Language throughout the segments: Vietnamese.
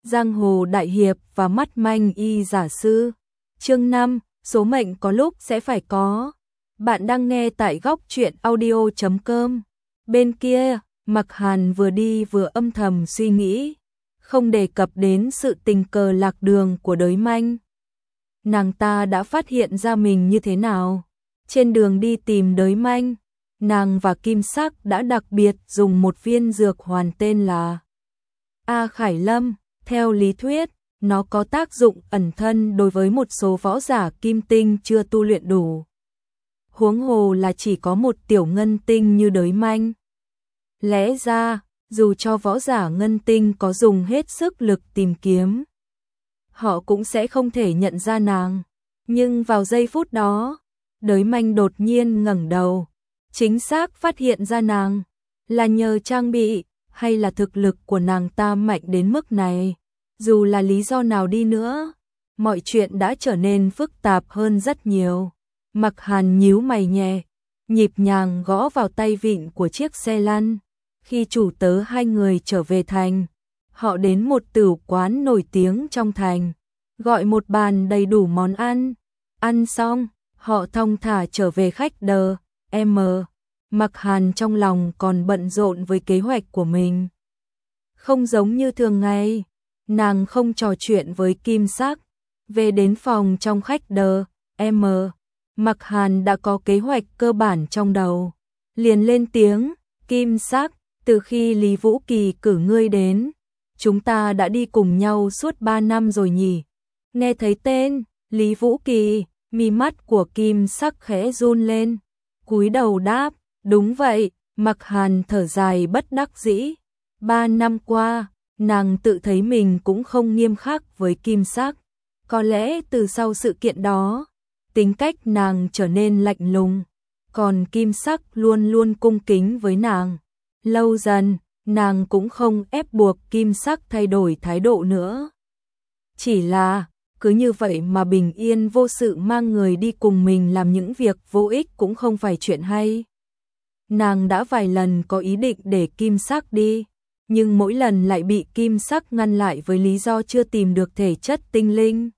giang hồ đại hiệp và mắt manh y giả sư. Chương 5, số mệnh có lúc sẽ phải có. Bạn đang nghe tại góc truyện audio.com. Bên kia, Mặc Hàn vừa đi vừa âm thầm suy nghĩ, không đề cập đến sự tình cờ lạc đường của Đới Manh. Nàng ta đã phát hiện ra mình như thế nào? Trên đường đi tìm Đới Manh, nàng và Kim Sắc đã đặc biệt dùng một viên dược hoàn tên là A Khải Lâm. Theo lý thuyết, nó có tác dụng ẩn thân đối với một số võ giả kim tinh chưa tu luyện đủ. Huống hồ là chỉ có một tiểu ngân tinh như Đới Manh. Lẽ ra, dù cho võ giả ngân tinh có dùng hết sức lực tìm kiếm, họ cũng sẽ không thể nhận ra nàng. Nhưng vào giây phút đó, Đới Manh đột nhiên ngẩng đầu, chính xác phát hiện ra nàng. Là nhờ trang bị, hay là thực lực của nàng ta mạnh đến mức này? Dù là lý do nào đi nữa, mọi chuyện đã trở nên phức tạp hơn rất nhiều. Mặc Hàn nhíu mày nhẹ, nhịp nhàng gõ vào tay vịn của chiếc xe lăn. Khi chủ tớ hai người trở về thành, họ đến một tửu quán nổi tiếng trong thành, gọi một bàn đầy đủ món ăn. Ăn xong, họ thong thả trở về khách đờ, M. Mặc Hàn trong lòng còn bận rộn với kế hoạch của mình. Không giống như thường ngày, nàng không trò chuyện với Kim Sắc. Về đến phòng trong khách đờ, M. Mặc Hàn đã có kế hoạch cơ bản trong đầu. Liền lên tiếng, Kim Sắc, từ khi Lý Vũ Kỳ cử ngươi đến, chúng ta đã đi cùng nhau suốt 3 năm rồi nhỉ? Nghe thấy tên Lý Vũ Kỳ, mi mắt của Kim Sắc khẽ run lên, cúi đầu đáp, đúng vậy. Mặc Hàn thở dài bất đắc dĩ. 3 năm qua, nàng tự thấy mình cũng không nghiêm khắc với Kim Sắc. Có lẽ từ sau sự kiện đó, tính cách nàng trở nên lạnh lùng, còn Kim Sắc luôn luôn cung kính với nàng. Lâu dần, nàng cũng không ép buộc Kim Sắc thay đổi thái độ nữa. Chỉ là, cứ như vậy mà bình yên vô sự mang người đi cùng mình làm những việc vô ích cũng không phải chuyện hay. Nàng đã vài lần có ý định để Kim Sắc đi, nhưng mỗi lần lại bị Kim Sắc ngăn lại với lý do chưa tìm được thể chất tinh linh.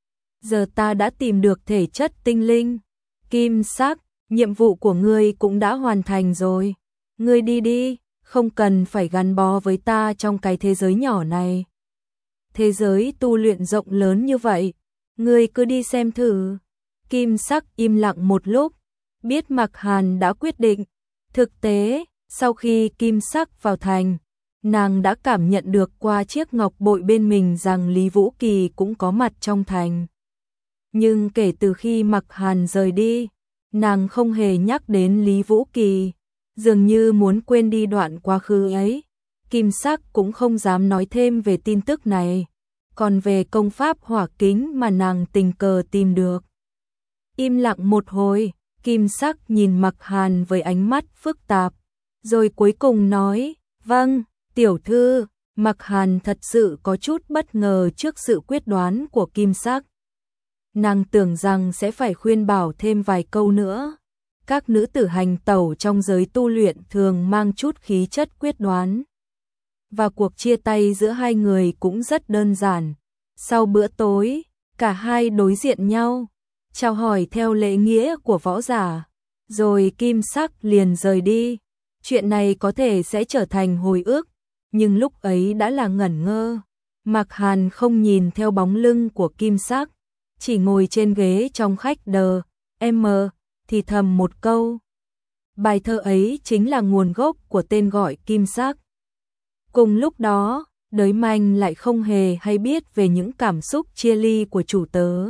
Giờ ta đã tìm được thể chất tinh linh. Kim Sắc, nhiệm vụ của ngươi cũng đã hoàn thành rồi. Ngươi đi đi, không cần phải gắn bó với ta trong cái thế giới nhỏ này. Thế giới tu luyện rộng lớn như vậy, ngươi cứ đi xem thử. Kim Sắc im lặng một lúc, biết Mặc Hàn đã quyết định. Thực tế, sau khi Kim Sắc vào thành, nàng đã cảm nhận được qua chiếc ngọc bội bên mình rằng Lý Vũ Kỳ cũng có mặt trong thành. Nhưng kể từ khi Mặc Hàn rời đi, nàng không hề nhắc đến Lý Vũ Kỳ, dường như muốn quên đi đoạn quá khứ ấy. Kim Sắc cũng không dám nói thêm về tin tức này, còn về công pháp hỏa kính mà nàng tình cờ tìm được. Im lặng một hồi, Kim Sắc nhìn Mặc Hàn với ánh mắt phức tạp, rồi cuối cùng nói, vâng, tiểu thư. Mặc Hàn thật sự có chút bất ngờ trước sự quyết đoán của Kim Sắc. Nàng tưởng rằng sẽ phải khuyên bảo thêm vài câu nữa. Các nữ tử hành tẩu trong giới tu luyện thường mang chút khí chất quyết đoán. Và cuộc chia tay giữa hai người cũng rất đơn giản. Sau bữa tối, cả hai đối diện nhau, chào hỏi theo lễ nghĩa của võ giả, rồi Kim Sắc liền rời đi. Chuyện này có thể sẽ trở thành hồi ức, nhưng lúc ấy đã là ngẩn ngơ. Mặc Hàn không nhìn theo bóng lưng của Kim Sắc, chỉ ngồi trên ghế trong khách đờ, M, thì thầm một câu. Bài thơ ấy chính là nguồn gốc của tên gọi Kim Sắc. Cùng lúc đó, Đới Manh lại không hề hay biết về những cảm xúc chia ly của chủ tớ.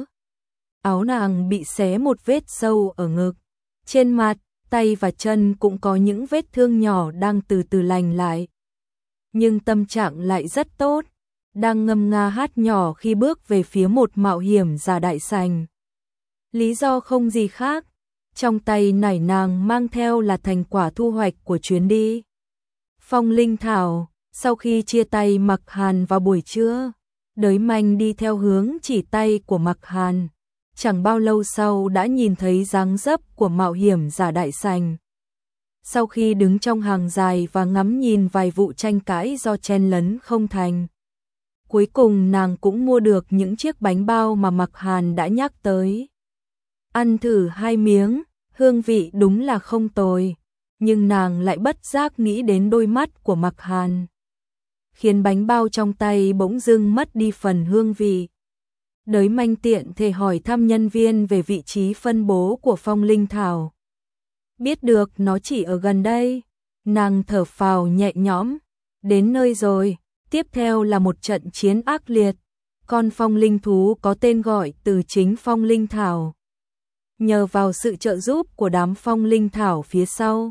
Áo nàng bị xé một vết sâu ở ngực, trên mặt, tay và chân cũng có những vết thương nhỏ đang từ từ lành lại. Nhưng tâm trạng lại rất tốt, đang ngâm nga hát nhỏ khi bước về phía một mạo hiểm giả đại sành. Lý do không gì khác, trong tay nải nàng mang theo là thành quả thu hoạch của chuyến đi Phong Linh Thảo. Sau khi chia tay Mặc Hàn vào buổi trưa, Đới Manh đi theo hướng chỉ tay của Mặc Hàn. Chẳng bao lâu sau đã nhìn thấy dáng dấp của mạo hiểm giả đại sành. Sau khi đứng trong hàng dài và ngắm nhìn vài vụ tranh cãi do chen lấn không thành Cuối cùng nàng cũng mua được những chiếc bánh bao mà Mạc Hàn đã nhắc tới. Ăn thử 2 miếng, hương vị đúng là không tồi, nhưng nàng lại bất giác nghĩ đến đôi mắt của Mạc Hàn, khiến bánh bao trong tay bỗng dưng mất đi phần hương vị. Đới Manh tiện thể hỏi thăm nhân viên về vị trí phân bố của Phong Linh Thảo. Biết được nó chỉ ở gần đây, nàng thở phào nhẹ nhõm, đến nơi rồi, tiếp theo là một trận chiến ác liệt. Con phong linh thú có tên gọi từ chính Phong Linh Thảo. Nhờ vào sự trợ giúp của đám Phong Linh Thảo phía sau,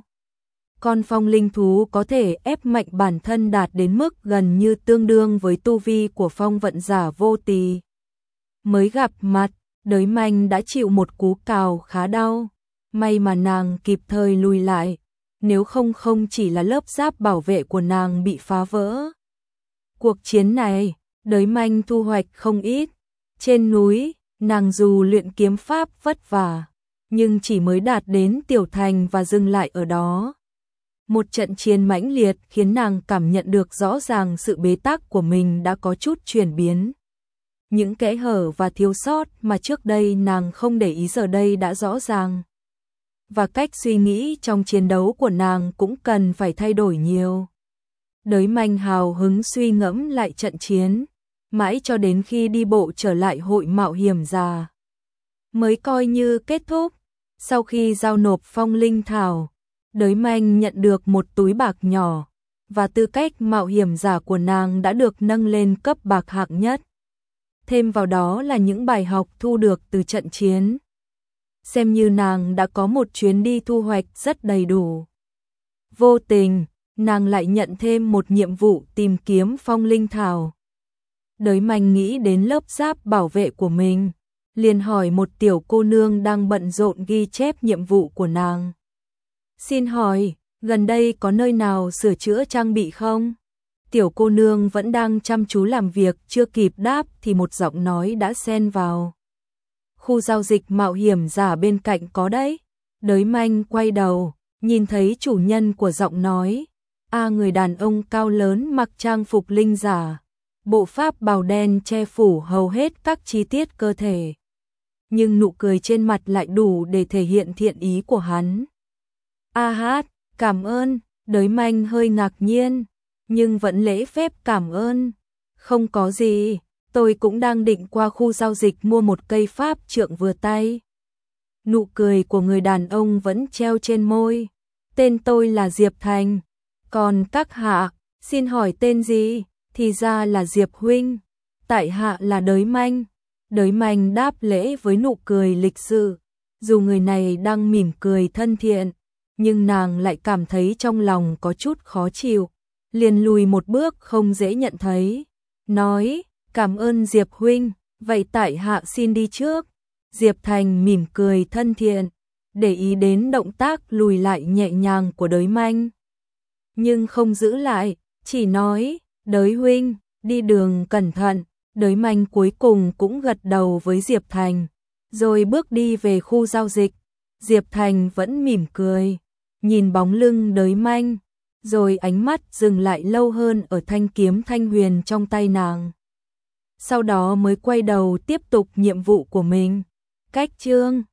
con phong linh thú có thể ép mạnh bản thân đạt đến mức gần như tương đương với tu vi của phong vận giả Vô Tỳ. Mới gặp mặt, Đới Manh đã chịu một cú cào khá đau, may mà nàng kịp thời lùi lại, nếu không không chỉ là lớp giáp bảo vệ của nàng bị phá vỡ. Cuộc chiến này, Đới Manh thu hoạch không ít. Trên núi, nàng dù luyện kiếm pháp vất vả, nhưng chỉ mới đạt đến tiểu thành và dừng lại ở đó. Một trận chiến mãnh liệt khiến nàng cảm nhận được rõ ràng sự bế tắc của mình đã có chút chuyển biến. Những kẽ hở và thiếu sót mà trước đây nàng không để ý giờ đây đã rõ ràng. Và cách suy nghĩ trong chiến đấu của nàng cũng cần phải thay đổi nhiều. Đới Manh hào hứng suy ngẫm lại trận chiến, mãi cho đến khi đi bộ trở lại hội mạo hiểm già mới coi như kết thúc. Sau khi giao nộp Phong Linh Thảo, Đới Manh nhận được một túi bạc nhỏ, và tư cách mạo hiểm giả của nàng đã được nâng lên cấp bạc hạng nhất. Thêm vào đó là những bài học thu được từ trận chiến. Xem như nàng đã có một chuyến đi thu hoạch rất đầy đủ. Vô tình, nàng lại nhận thêm một nhiệm vụ tìm kiếm Phong Linh Thảo. Đới Manh nghĩ đến lớp giáp bảo vệ của mình, liền hỏi một tiểu cô nương đang bận rộn ghi chép nhiệm vụ của nàng. Xin hỏi, gần đây có nơi nào sửa chữa trang bị không? Tiểu cô nương vẫn đang chăm chú làm việc, chưa kịp đáp thì một giọng nói đã xen vào. Khu giao dịch mạo hiểm giả bên cạnh có đấy. Đới Manh quay đầu, nhìn thấy chủ nhân của giọng nói. Người đàn ông cao lớn mặc trang phục linh giả, bộ pháp bào đen che phủ hầu hết các chi tiết cơ thể. Nhưng nụ cười trên mặt lại đủ để thể hiện thiện ý của hắn. Cảm ơn. Đới Manh hơi ngạc nhiên, nhưng vẫn lễ phép cảm ơn. Không có gì, tôi cũng đang định qua khu giao dịch mua một cây pháp trượng vừa tay. Nụ cười của người đàn ông vẫn treo trên môi. Tên tôi là Diệp Thành. Còn các hạ, xin hỏi tên gì? Thì ra là Diệp huynh. Tại hạ là Đới Manh. Đới Manh đáp lễ với nụ cười lịch sự. Dù người này đang mỉm cười thân thiện, nhưng nàng lại cảm thấy trong lòng có chút khó chịu. Liền lùi một bước không dễ nhận thấy. Nói, cảm ơn Diệp huynh, vậy tại hạ xin đi trước. Diệp Thành mỉm cười thân thiện, để ý đến động tác lùi lại nhẹ nhàng của Đới Manh. Nhưng không giữ lại, chỉ nói, Đới huynh, đi đường cẩn thận. Đới Manh cuối cùng cũng gật đầu với Diệp Thành, rồi bước đi về khu giao dịch. Diệp Thành vẫn mỉm cười, nhìn bóng lưng Đới Manh, rồi ánh mắt dừng lại lâu hơn ở thanh kiếm thanh huyền trong tay nàng. Sau đó mới quay đầu tiếp tục nhiệm vụ của mình. Cách chương